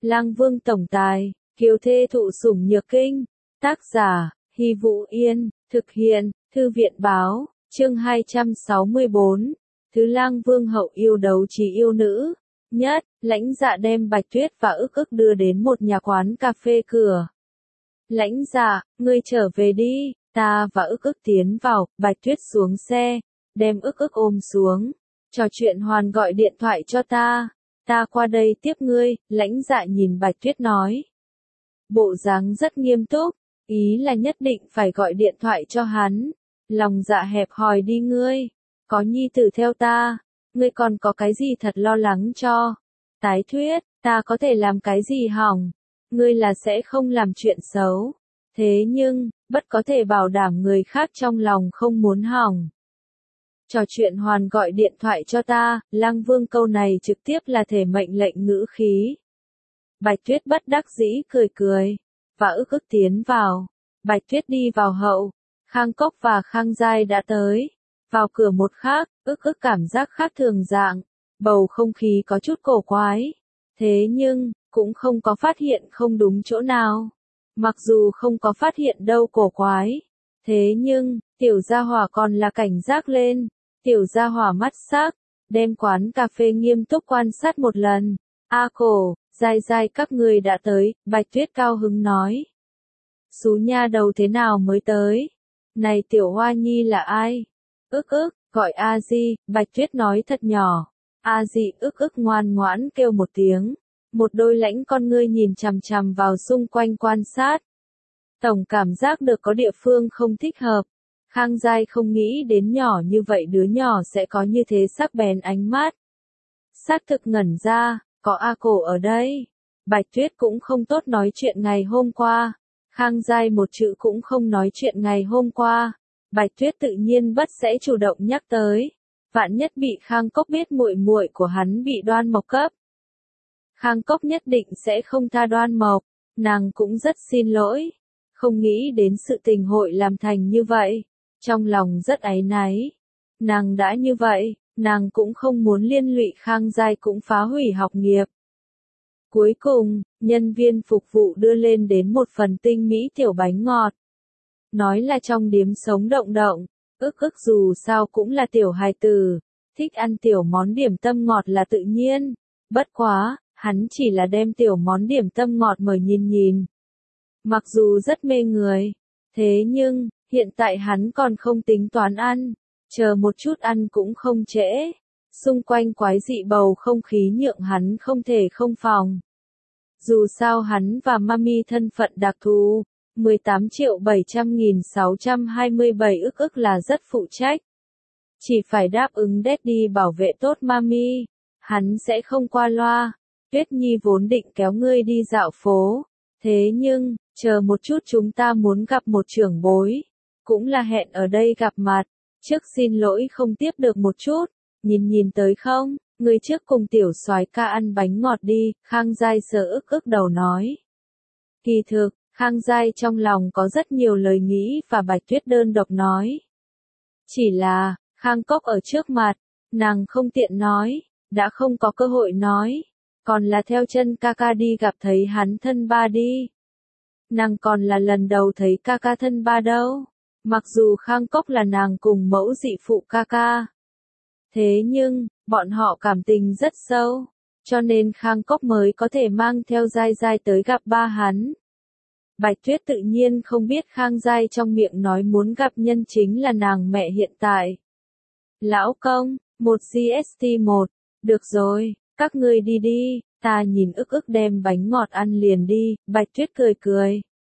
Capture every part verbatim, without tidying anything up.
Lang Vương tổng tài, kiều thê thụ sủng nhược kinh. Tác giả, Hy Vũ Yên, thực hiện, Thư viện báo, chương hai trăm sáu mươi bốn. Thứ Lang Vương hậu yêu đấu trí yêu nữ. Nhất, Lãnh Dạ đem Bạch Tuyết và ức ức đưa đến một nhà quán cà phê cửa. Lãnh Dạ, ngươi trở về đi, ta và ức ức tiến vào, Bạch Tuyết xuống xe, đem ức ức ôm xuống. Trò chuyện hoàn gọi điện thoại cho ta, ta qua đây tiếp ngươi, Lãnh Dạ nhìn Bạch Tuyết nói. Bộ dáng rất nghiêm túc, ý là nhất định phải gọi điện thoại cho hắn. Lòng dạ hẹp hòi đi ngươi, có nhi tử theo ta, ngươi còn có cái gì thật lo lắng cho. Tái thuyết, ta có thể làm cái gì hỏng, ngươi là sẽ không làm chuyện xấu. Thế nhưng, bất có thể bảo đảm người khác trong lòng không muốn hỏng. Trò chuyện hoàn gọi điện thoại cho ta, Lang Vương câu này trực tiếp là thể mệnh lệnh ngữ khí. Bạch Tuyết bất đắc dĩ cười cười, và ức ức tiến vào. Bạch Tuyết đi vào hậu, Khang Cốc và Khang Giai đã tới. Vào cửa một khắc, ức ức cảm giác khác thường dạng, bầu không khí có chút cổ quái. Thế nhưng, cũng không có phát hiện không đúng chỗ nào. Mặc dù không có phát hiện đâu cổ quái. Thế nhưng, tiểu gia hỏa còn là cảnh giác lên. Tiểu gia hỏa mắt sắc, đem quán cà phê nghiêm túc quan sát một lần. A cổ, Giai Giai các người đã tới, Bạch Tuyết cao hứng nói. Xú nha đầu thế nào mới tới? Này tiểu hoa nhi là ai? Ức ức, gọi A Di, Bạch Tuyết nói thật nhỏ. A Di ức ức ngoan ngoãn kêu một tiếng. Một đôi lãnh con ngươi nhìn chằm chằm vào xung quanh quan sát. Tổng cảm giác được có địa phương không thích hợp. Khang Giai không nghĩ đến nhỏ như vậy đứa nhỏ sẽ có như thế sắc bén ánh mắt. Xác thực ngẩn ra, có A cổ ở đây. Bạch Tuyết cũng không tốt nói chuyện ngày hôm qua. Khang Giai một chữ cũng không nói chuyện ngày hôm qua. Bạch Tuyết tự nhiên bất sẽ chủ động nhắc tới. Vạn nhất bị Khang Cốc biết muội muội của hắn bị Đoan Mộc cấp. Khang Cốc nhất định sẽ không tha Đoan Mộc. Nàng cũng rất xin lỗi. Không nghĩ đến sự tình hội làm thành như vậy. Trong lòng rất áy náy. Nàng đã như vậy, nàng cũng không muốn liên lụy Khang Giai cũng phá hủy học nghiệp. Cuối cùng, nhân viên phục vụ đưa lên đến một phần tinh mỹ tiểu bánh ngọt. Nói là trong điếm sống động động, ức ức dù sao cũng là tiểu hài tử, thích ăn tiểu món điểm tâm ngọt là tự nhiên. Bất quá, hắn chỉ là đem tiểu món điểm tâm ngọt mời nhìn nhìn. Mặc dù rất mê người, thế nhưng, hiện tại hắn còn không tính toán ăn, chờ một chút ăn cũng không trễ. Xung quanh quái dị bầu không khí nhượng hắn không thể không phòng. Dù sao hắn và Mami thân phận đặc thù, mười tám triệu bảy trăm nghìn sáu trăm hai mươi bảy ức ức là rất phụ trách. Chỉ phải đáp ứng Daddy bảo vệ tốt Mami, hắn sẽ không qua loa. Tuyết Nhi vốn định kéo ngươi đi dạo phố, thế nhưng, chờ một chút chúng ta muốn gặp một trưởng bối, cũng là hẹn ở đây gặp mặt, trước xin lỗi không tiếp được một chút, nhìn nhìn tới không, người trước cùng tiểu soái ca ăn bánh ngọt đi, Khang Giai sờ ức ức đầu nói. Kỳ thực, Khang Giai trong lòng có rất nhiều lời nghĩ và Bạch Tuyết đơn độc nói. Chỉ là, Khang Cốc ở trước mặt, nàng không tiện nói, đã không có cơ hội nói, còn là theo chân ca ca đi gặp thấy hắn thân ba đi. Nàng còn là lần đầu thấy ca ca thân ba đâu, mặc dù Khang Cốc là nàng cùng mẫu dị phụ ca ca. Thế nhưng, bọn họ cảm tình rất sâu, cho nên Khang Cốc mới có thể mang theo Giai Giai tới gặp ba hắn. Bạch Tuyết tự nhiên không biết Khang Giai trong miệng nói muốn gặp nhân chính là nàng mẹ hiện tại. Lão công, một giê ét tê một, được rồi, các ngươi đi đi, ta nhìn ức ức đem bánh ngọt ăn liền đi, Bạch Tuyết cười cười.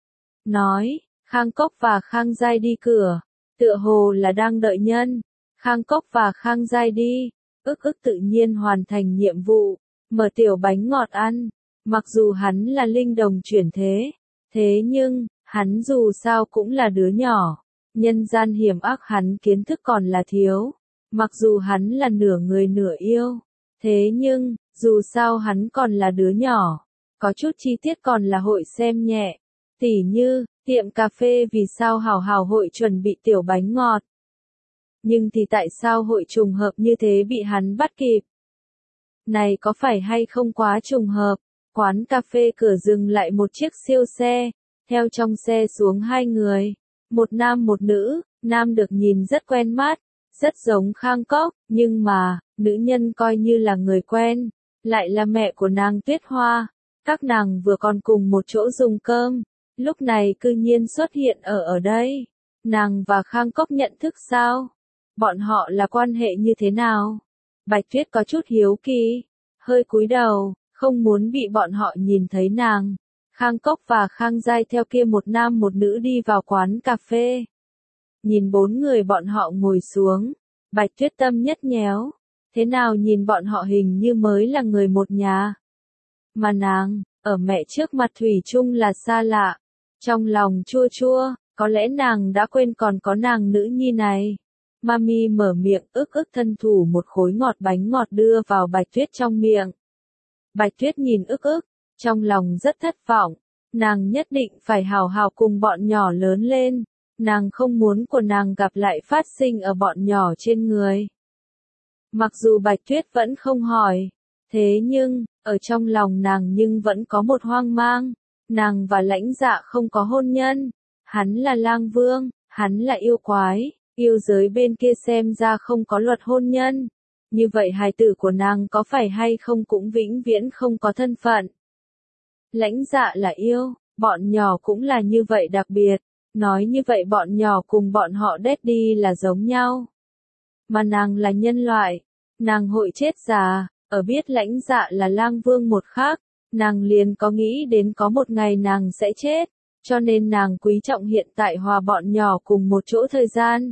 Nói, Khang Cốc và Khang Giai đi cửa, tựa hồ là đang đợi nhân. Khang Cốc và Khang Giai đi, ức ức tự nhiên hoàn thành nhiệm vụ, mở tiểu bánh ngọt ăn. Mặc dù hắn là linh đồng chuyển thế, thế nhưng, hắn dù sao cũng là đứa nhỏ. Nhân gian hiểm ác hắn kiến thức còn là thiếu. Mặc dù hắn là nửa người nửa yêu, thế nhưng, dù sao hắn còn là đứa nhỏ. Có chút chi tiết còn là hội xem nhẹ. Tỉ như, tiệm cà phê vì sao hào hào hội chuẩn bị tiểu bánh ngọt. Nhưng thì tại sao hội trùng hợp như thế bị hắn bắt kịp? Này có phải hay không quá trùng hợp? Quán cà phê cửa dừng lại một chiếc siêu xe, theo trong xe xuống hai người, một nam một nữ, nam được nhìn rất quen mắt, rất giống Khang Cốc, nhưng mà, nữ nhân coi như là người quen, lại là mẹ của nàng Tuyết Hoa, các nàng vừa còn cùng một chỗ dùng cơm, lúc này cư nhiên xuất hiện ở ở đây, nàng và Khang Cốc nhận thức sao? Bọn họ là quan hệ như thế nào? Bạch Tuyết có chút hiếu kỳ, hơi cúi đầu, không muốn bị bọn họ nhìn thấy nàng. Khang Cốc và Khang Giai theo kia một nam một nữ đi vào quán cà phê. Nhìn bốn người bọn họ ngồi xuống, Bạch Tuyết tâm nhất nhéo, thế nào nhìn bọn họ hình như mới là người một nhà. Mà nàng, ở mẹ trước mặt thủy chung là xa lạ, trong lòng chua chua, có lẽ nàng đã quên còn có nàng nữ nhi này. Mami mở miệng ức ức thân thủ một khối ngọt bánh ngọt đưa vào Bạch Tuyết trong miệng. Bạch Tuyết nhìn ức ức, trong lòng rất thất vọng, nàng nhất định phải hào hào cùng bọn nhỏ lớn lên, nàng không muốn của nàng gặp lại phát sinh ở bọn nhỏ trên người. Mặc dù Bạch Tuyết vẫn không hỏi, thế nhưng, ở trong lòng nàng nhưng vẫn có một hoang mang, nàng và Lãnh Dạ không có hôn nhân, hắn là lang vương, hắn là yêu quái, yêu giới bên kia xem ra không có luật hôn nhân. Như vậy hài tử của nàng có phải hay không cũng vĩnh viễn không có thân phận. Lãnh Dạ là yêu, bọn nhỏ cũng là như vậy đặc biệt, nói như vậy bọn nhỏ cùng bọn họ Daddy là giống nhau. Mà nàng là nhân loại, nàng hội chết già, ở biết Lãnh Dạ là lang vương một khắc, nàng liền có nghĩ đến có một ngày nàng sẽ chết, cho nên nàng quý trọng hiện tại hòa bọn nhỏ cùng một chỗ thời gian.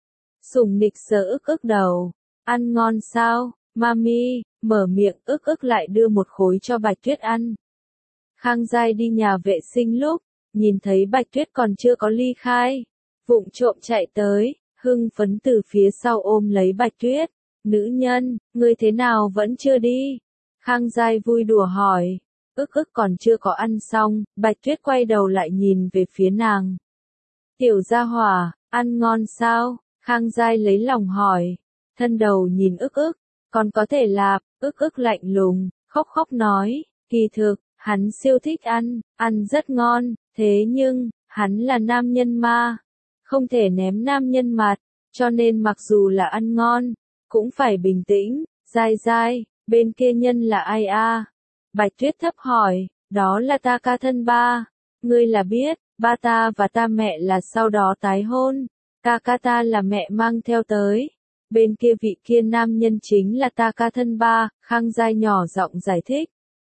Sùng Nịch sờ ức ức đầu. Ăn ngon sao, Mami, mở miệng ức ức lại đưa một khối cho Bạch Tuyết ăn. Khang Giai đi nhà vệ sinh lúc, nhìn thấy Bạch Tuyết còn chưa có ly khai, vụng trộm chạy tới, hưng phấn từ phía sau ôm lấy Bạch Tuyết. Nữ nhân, ngươi thế nào vẫn chưa đi? Khang Giai vui đùa hỏi. Ức ức còn chưa có ăn xong, Bạch Tuyết quay đầu lại nhìn về phía nàng. Tiểu gia hỏa, ăn ngon sao? Khang Giai lấy lòng hỏi. Thân đầu nhìn ức ức, còn có thể là, ức ức lạnh lùng, khóc khóc nói, kỳ thực, hắn siêu thích ăn, ăn rất ngon, thế nhưng, hắn là nam nhân ma, không thể ném nam nhân mặt, cho nên mặc dù là ăn ngon, cũng phải bình tĩnh. Giai Giai, bên kia nhân là ai a? Bạch Tuyết thấp hỏi, đó là ta ca thân ba, ngươi là biết, ba ta và ta mẹ là sau đó tái hôn, ca ca ta là mẹ mang theo tới. Bên kia vị kia nam nhân chính là ta ca thân ba, Khang Giai nhỏ giọng giải thích.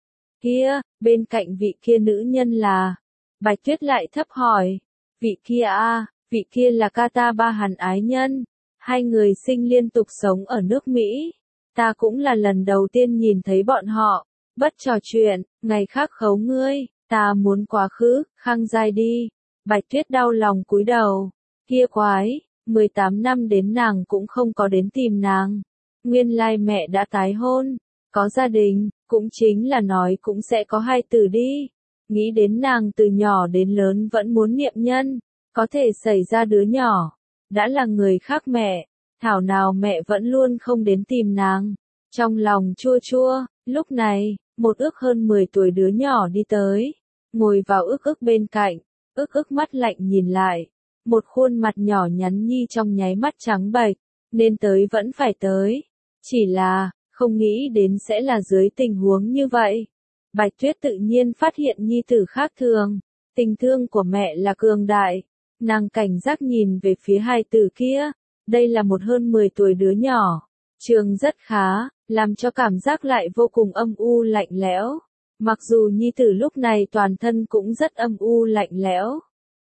Kia, bên cạnh vị kia nữ nhân là, Bạch Tuyết lại thấp hỏi, vị kia a, vị kia là ca ta ba Hàn ái nhân, hai người sinh liên tục sống ở nước Mỹ, ta cũng là lần đầu tiên nhìn thấy bọn họ, bất trò chuyện, ngày khác khấu ngươi, ta muốn quá khứ, Khang Giai đi. Bạch Tuyết đau lòng cúi đầu, kia quái. mười tám năm đến nàng cũng không có đến tìm nàng. Nguyên lai mẹ đã tái hôn, có gia đình, cũng chính là nói cũng sẽ có hai tử đi. Nghĩ đến nàng từ nhỏ đến lớn vẫn muốn niệm nhân, có thể xảy ra đứa nhỏ, đã là người khác mẹ, thảo nào mẹ vẫn luôn không đến tìm nàng. Trong lòng chua chua, lúc này, một ước hơn mười tuổi đứa nhỏ đi tới, ngồi vào ức ức bên cạnh, ức ức mắt lạnh nhìn lại. Một khuôn mặt nhỏ nhắn nhi trong nháy mắt trắng bệch, nên tới vẫn phải tới. Chỉ là, không nghĩ đến sẽ là dưới tình huống như vậy. Bạch Tuyết tự nhiên phát hiện nhi tử khác thường. Tình thương của mẹ là cường đại. Nàng cảnh giác nhìn về phía hai tử kia. Đây là một hơn mười tuổi đứa nhỏ. Trường rất khá, làm cho cảm giác lại vô cùng âm u lạnh lẽo. Mặc dù nhi tử lúc này toàn thân cũng rất âm u lạnh lẽo.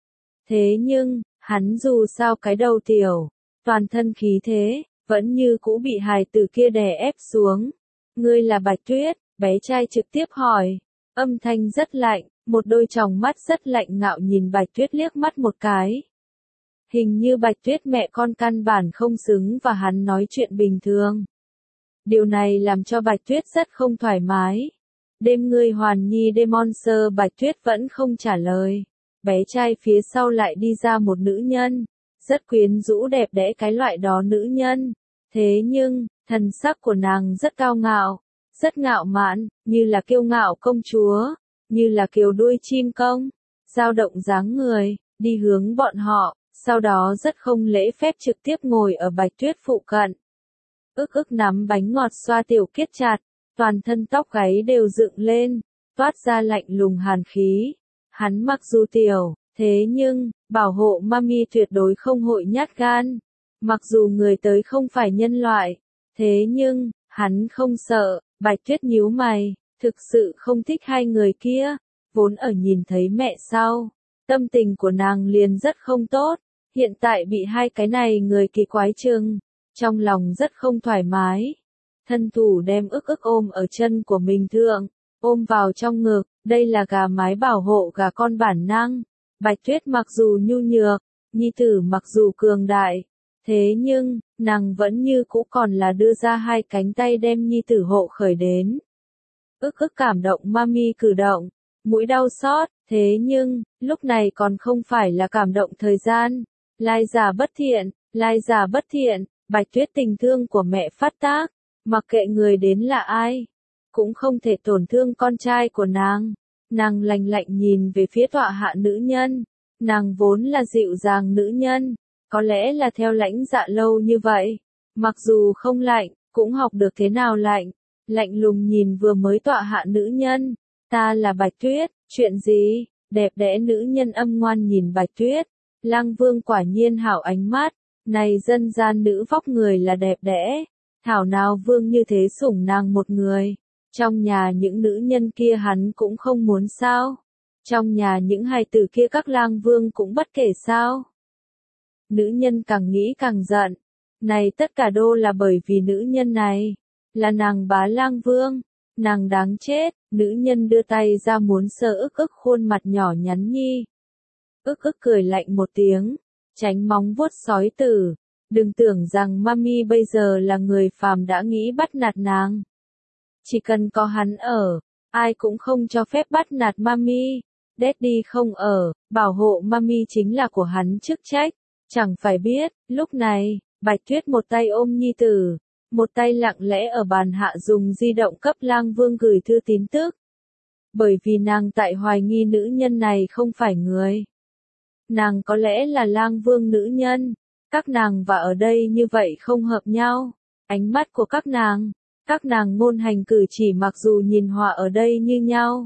Thế nhưng, hắn dù sao cái đầu tiểu, toàn thân khí thế, vẫn như cũ bị hài tử kia đè ép xuống. Ngươi là Bạch Tuyết, bé trai trực tiếp hỏi, âm thanh rất lạnh, một đôi tròng mắt rất lạnh ngạo nhìn Bạch Tuyết liếc mắt một cái. Hình như Bạch Tuyết mẹ con căn bản không xứng và hắn nói chuyện bình thường. Điều này làm cho Bạch Tuyết rất không thoải mái. Đêm ngươi hoàn nhi đêm monster Bạch Tuyết vẫn không trả lời. Bé trai phía sau lại đi ra một nữ nhân, rất quyến rũ đẹp đẽ cái loại đó nữ nhân. Thế nhưng, thần sắc của nàng rất cao ngạo, rất ngạo mạn, như là kiêu ngạo công chúa, như là kiều đuôi chim công, dao động dáng người, đi hướng bọn họ, sau đó rất không lễ phép trực tiếp ngồi ở Bạch Tuyết phụ cận. Ức ức nắm bánh ngọt xoa Tiểu Kiết chặt, toàn thân tóc gáy đều dựng lên, toát ra lạnh lùng hàn khí. Hắn mặc dù tiểu, thế nhưng, bảo hộ mami tuyệt đối không hội nhát gan. Mặc dù người tới không phải nhân loại, thế nhưng, hắn không sợ. Bạch Tuyết nhíu mày, thực sự không thích hai người kia, vốn ở nhìn thấy mẹ sau, tâm tình của nàng liền rất không tốt, hiện tại bị hai cái này người kỳ quái chừng, trong lòng rất không thoải mái. Thân thủ đem ức ức ôm ở chân của mình thượng, ôm vào trong ngực, đây là gà mái bảo hộ gà con bản năng. Bạch Tuyết mặc dù nhu nhược, nhi tử mặc dù cường đại, thế nhưng, nàng vẫn như cũ còn là đưa ra hai cánh tay đem nhi tử hộ khởi đến. Ức ức cảm động mami cử động, mũi đau xót, thế nhưng, lúc này còn không phải là cảm động thời gian. Lai giả bất thiện, lai giả bất thiện, Bạch Tuyết tình thương của mẹ phát tác, mặc kệ người đến là ai, cũng không thể tổn thương con trai của nàng. Nàng lạnh lạnh nhìn về phía tọa hạ nữ nhân, nàng vốn là dịu dàng nữ nhân, có lẽ là theo lãnh dạ lâu như vậy, mặc dù không lạnh, cũng học được thế nào lạnh, lạnh lùng nhìn vừa mới tọa hạ nữ nhân, ta là Bạch Tuyết, chuyện gì, đẹp đẽ nữ nhân âm ngoan nhìn Bạch Tuyết, Lăng Vương quả nhiên hảo ánh mắt, này dân gian nữ vóc người là đẹp đẽ, thảo nào Vương như thế sủng nàng một người. Trong nhà những nữ nhân kia hắn cũng không muốn sao? Trong nhà những hài tử kia các lang vương cũng bất kể sao? Nữ nhân càng nghĩ càng giận. Này tất cả đô là bởi vì nữ nhân này. Là nàng bá lang vương. Nàng đáng chết. Nữ nhân đưa tay ra muốn sờ ức ức khuôn mặt nhỏ nhắn nhi. Ức ức cười lạnh một tiếng. Tránh móng vuốt sói tử. Đừng tưởng rằng mami bây giờ là người phàm đã nghĩ bắt nạt nàng. Chỉ cần có hắn ở, ai cũng không cho phép bắt nạt mami. Daddy không ở, bảo hộ mami chính là của hắn chức trách. Chẳng phải biết, lúc này, Bạch Tuyết một tay ôm nhi tử, một tay lặng lẽ ở bàn hạ dùng di động cấp Lang Vương gửi thư tín tức. Bởi vì nàng tại hoài nghi nữ nhân này không phải người. Nàng có lẽ là Lang Vương nữ nhân, các nàng và ở đây như vậy không hợp nhau. Ánh mắt của các nàng, các nàng ngôn hành cử chỉ mặc dù nhìn hòa ở đây như nhau.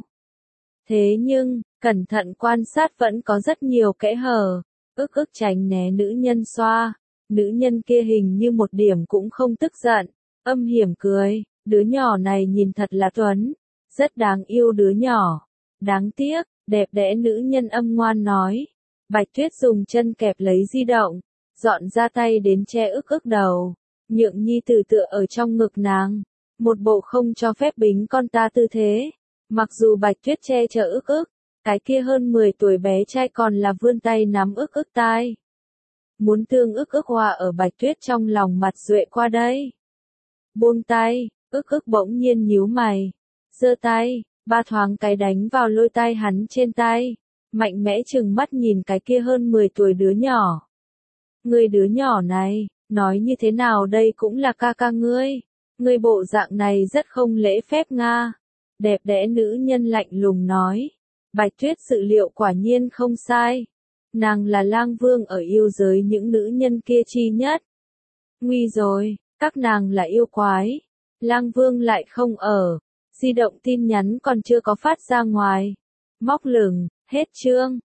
Thế nhưng, cẩn thận quan sát vẫn có rất nhiều kẽ hở, ức ức tránh né nữ nhân xoa, nữ nhân kia hình như một điểm cũng không tức giận, âm hiểm cười, đứa nhỏ này nhìn thật là tuấn, rất đáng yêu đứa nhỏ, đáng tiếc, đẹp đẽ nữ nhân âm ngoan nói. Bạch Tuyết dùng chân kẹp lấy di động, dọn ra tay đến che ức ức đầu, nhượng nhi tử tựa ở trong ngực nàng. Một bộ không cho phép bính con ta tư thế. Mặc dù Bạch Tuyết che chở ức ức, cái kia hơn mười tuổi bé trai còn là vươn tay nắm ức ức tai. Muốn thương ức ức hòa ở Bạch Tuyết trong lòng mặt duệ qua đây. Buông tay, ức ức bỗng nhiên nhíu mày. Giơ tay, ba thoáng cái đánh vào lôi tai hắn trên tay. Mạnh mẽ chừng mắt nhìn cái kia hơn mười tuổi đứa nhỏ. Người đứa nhỏ này, nói như thế nào đây cũng là ca ca ngươi. Người bộ dạng này rất không lễ phép Nga. Đẹp đẽ nữ nhân lạnh lùng nói. Bạch Tuyết dự liệu quả nhiên không sai. Nàng là Lang Vương ở yêu giới những nữ nhân kia chi nhất. Nguy rồi, các nàng là yêu quái. Lang Vương lại không ở. Di động tin nhắn còn chưa có phát ra ngoài. Móc lửng, hết chương.